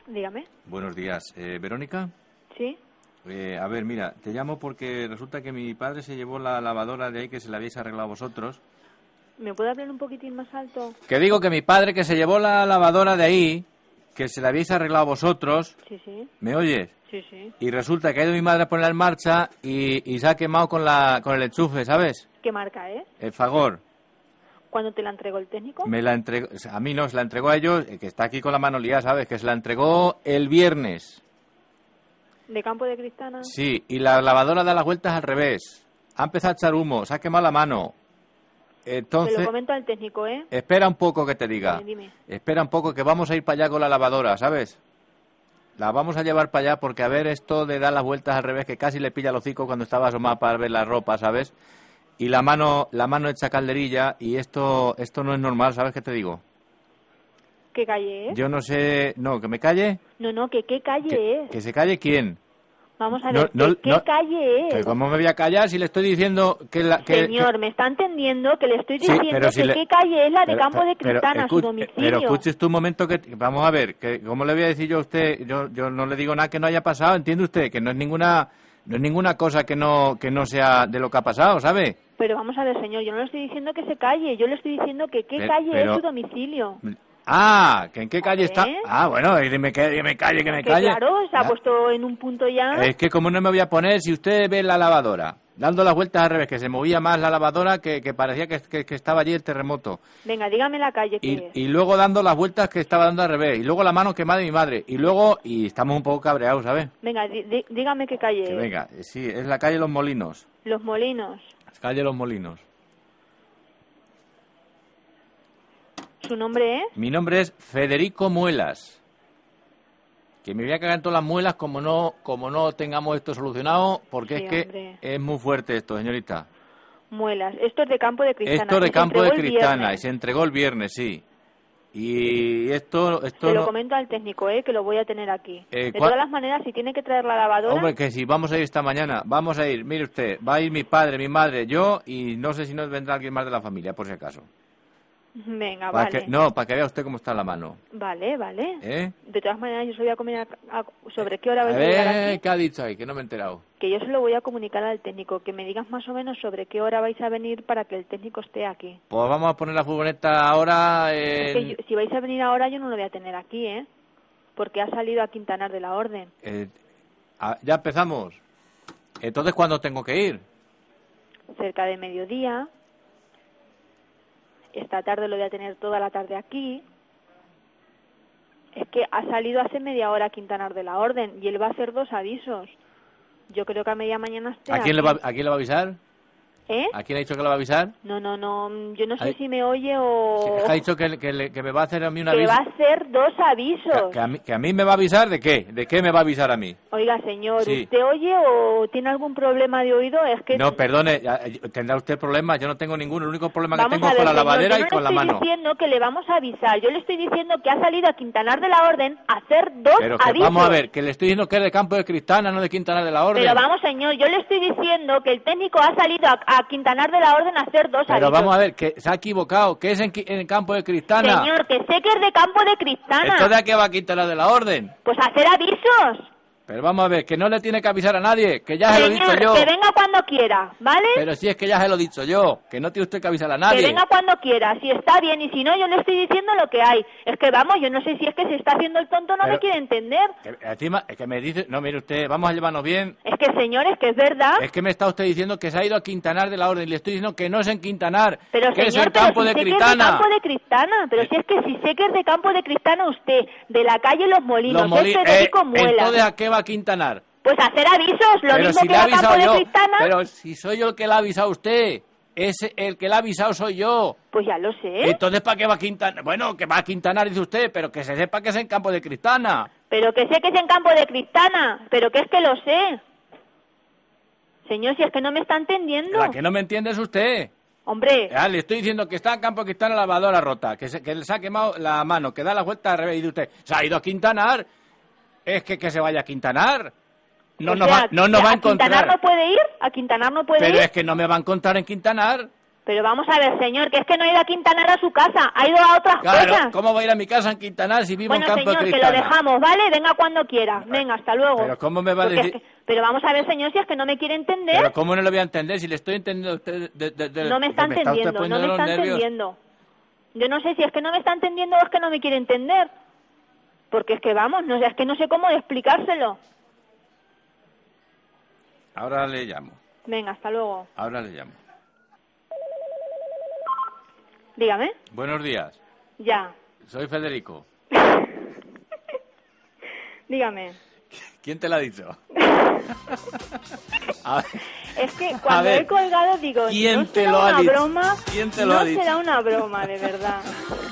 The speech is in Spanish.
Dígame. Buenos días. ¿Verónica? Sí. A ver, mira, te llamo porque resulta que mi padre se llevó la lavadora de ahí que se la habéis arreglado vosotros. ¿Me puede hablar un poquitín más alto? Que digo que mi padre que se llevó la lavadora de ahí, que se la habéis arreglado vosotros. Sí, sí. ¿Me oyes? Sí, sí. Y resulta que ha ido mi madre a ponerla en marcha y se ha quemado con el enchufe, ¿sabes? ¿Qué marca es? El Fagor. ¿Cuándo te la entregó el técnico? Me la entregó, a mí no, se la entregó a ellos, que está aquí con la mano liada, ¿sabes? Que se la entregó el viernes. ¿De Campo de Cristana? Sí, y la lavadora da las vueltas al revés. Ha empezado a echar humo, se ha quemado la mano. Entonces, Te lo comento al técnico, ¿eh? espera un poco que te diga. Dime. Espera un poco que vamos a ir para allá con la lavadora, ¿sabes? La vamos a llevar para allá porque a ver esto de dar las vueltas al revés, que casi le pilla el hocico cuando estaba asomada para ver la ropa, ¿sabes? Y la mano hecha calderilla y esto no es normal, ¿sabes qué te digo? ¿Qué calle es? Yo no sé... No, ¿que me calle? No, que qué calle es. ¿Que se calle quién? Vamos a ver, ¿qué calle es? ¿Cómo me voy a callar si le estoy diciendo que Señor, ¿me está entendiendo? Que le estoy Sí, diciendo pero si que le- qué calle es la de Pero- Campo de pero Cristana, su domicilio. Pero escuches tú un momento que... Vamos a ver, que ¿cómo le voy a decir yo a usted? Yo no le digo nada que no haya pasado, ¿entiende usted? Que no es ninguna cosa que no sea de lo que ha pasado, ¿sabe? Pero vamos a ver, señor, yo no le estoy diciendo que se calle, yo le estoy diciendo que qué calle es su domicilio. Ah, ¿que en qué calle está? ¿Eh? Ah, bueno, y me calle, que me calle. Claro, se ha Ya. puesto en un punto ya. Es que como no me voy a poner, si usted ve la lavadora, dando las vueltas al revés, que se movía más la lavadora que parecía que estaba allí el terremoto. Venga, dígame la calle que es. Y luego dando las vueltas que estaba dando al revés. Y luego la mano quemada de mi madre. Y estamos un poco cabreados, ¿sabes? Venga, dígame qué calle Que es. venga, sí, es la calle Los Molinos. Los Molinos. Calle Los Molinos. ¿Su nombre es? Mi nombre es Federico Muelas. Que me voy a cagar en todas las muelas como no tengamos esto solucionado, porque Sí, es que hombre. es muy fuerte esto, señorita. Muelas. Esto es de Campo de Cristana. Esto de Se Campo de entregó el Cristana viernes. y se entregó el viernes, sí. Y esto Se lo no... comento al técnico, que lo voy a tener aquí. De ¿cuál? todas las maneras, si tiene que traer la lavadora... Hombre, que si vamos a ir esta mañana, vamos a ir, mire usted, va a ir mi padre, mi madre, yo y no sé si nos vendrá alguien más de la familia, por si acaso. Venga, Para vale. para que vea usted cómo está la mano. Vale. ¿Eh? De todas maneras, yo se lo voy a comunicar... ¿Sobre qué hora A vais a llegar ver, aquí? ¿qué ha dicho ahí? Que no me he enterado. Que yo se lo voy a comunicar al técnico. Que me digas más o menos sobre qué hora vais a venir para que el técnico esté aquí. Pues vamos a poner la furgoneta ahora Es que si vais a venir ahora, yo no lo voy a tener aquí, ¿eh? Porque ha salido a Quintanar de la Orden. ya empezamos. Entonces, ¿cuándo tengo que ir? Cerca de mediodía. Esta tarde lo voy a tener toda la tarde aquí. Es que ha salido hace media hora a Quintanar de la Orden y él va a hacer 2 avisos. Yo creo que a media mañana esté ¿A quién le va a avisar? ¿Eh? ¿A quién ha dicho que le va a avisar? No, yo no sé Ay. si me oye o... Ha dicho que me va a hacer a mí un Que aviso. va a hacer 2 avisos. Que a mí me va a avisar de qué. ¿De qué me va a avisar a mí? Oiga, señor, Sí. ¿usted oye o tiene algún problema de oído? Es que... No, perdone, tendrá usted problemas, yo no tengo ninguno, el único problema que Vamos tengo a es ver, con la señor, lavadera yo y con la no le mano. estoy diciendo que le vamos a avisar, yo le estoy diciendo que ha salido a Quintanar de la Orden a hacer 2 Pero que avisos. vamos a ver, que le estoy diciendo que es de Campo de Cristana, no de Quintanar de la Orden. Pero vamos, señor, yo le estoy diciendo que el técnico ha salido a Quintanar de la Orden a hacer 2 Pero avisos. vamos a ver, que se ha equivocado, que es en Campo de Cristana. Señor, que sé que es de Campo de Cristana. ¿Entonces a qué va a Quintanar de la Orden? Pues a hacer avisos. Pero vamos a ver, que no le tiene que avisar a nadie, que ya se lo he dicho Señor, yo. que venga cuando quiera, ¿vale? Pero si es que ya se lo he dicho yo, que no tiene usted que avisar a nadie. Que venga cuando quiera, si está bien, y si no, yo le estoy diciendo lo que hay. Es que vamos, yo no sé si es que se está haciendo el tonto, no Pero- me quiere entender. Encima, es que me dice, no, mire usted, vamos a llevarnos bien. Es que, señor, es que es verdad. Es que me está usted diciendo que se ha ido a Quintanar de la Orden y le estoy diciendo que no es en Quintanar, Pero, que señor, es en Campo pero de si sé que es de Cristana. Campo de Cristana. Pero si es que si sé que es de Campo de Cristana usted, de la calle Los Molinos, es Federico Muelas. Entonces, ¿a qué va a Quintanar? Pues hacer avisos, lo Pero mismo si que le ha a Campo avisado de yo, Cristana. pero si soy yo el que le ha avisado a usted, el que le ha avisado soy yo. Pues ya lo sé. Entonces, ¿para qué va a Quintanar? Bueno, que va a Quintanar, dice usted, pero que se sepa que es en Campo de Cristana. Pero que sé que es en Campo de Cristana. Pero que es que lo sé. Señor, si es que no me está entendiendo. La que no me entiende es usted. Hombre, Le estoy diciendo que está en Campo de Cristana la lavadora rota, que le se ha quemado la mano, que da la vuelta al revés y dice usted, se ha ido a Quintanar. Es que se vaya a Quintanar. No o nos sea, va a ¿a encontrar. Quintanar no puede ir? ¿A Quintanar no puede Pero ir? es que no me va a encontrar en Quintanar. Pero vamos a ver, señor, que es que no ha ido a Quintanar a su casa, ha ido a otras Claro, cosas. ¿cómo va a ir a mi casa en Quintanar si vivo Bueno, en Campo señor, de que Cristana? lo dejamos, ¿vale? Venga cuando quiera. Venga, hasta luego. Pero ¿cómo me va a Porque decir...? pero vamos a ver, señor, si es que no me quiere entender. Pero ¿cómo no lo voy a entender si le estoy entendiendo a usted No me está usted entendiendo, poniendo no me los está nervios? entendiendo. Yo no sé si es que no me está entendiendo o es que no me quiere entender. Porque es que vamos, no sé, es que no sé cómo explicárselo. Ahora le llamo. Venga, hasta luego. Ahora le llamo. Dígame. Buenos días. Ya. Soy Federico. Dígame. ¿Quién te lo ha dicho? A ver, Es que a cuando ver, he colgado digo, ¿quién no te será lo ha una dicho? broma, ¿Quién te lo no ha dicho? será una broma, de verdad.